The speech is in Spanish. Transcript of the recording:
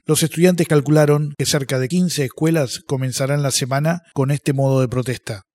Los estudiantes calcularon que cerca de 15 escuelas comenzarán la semana con este modo de protesta.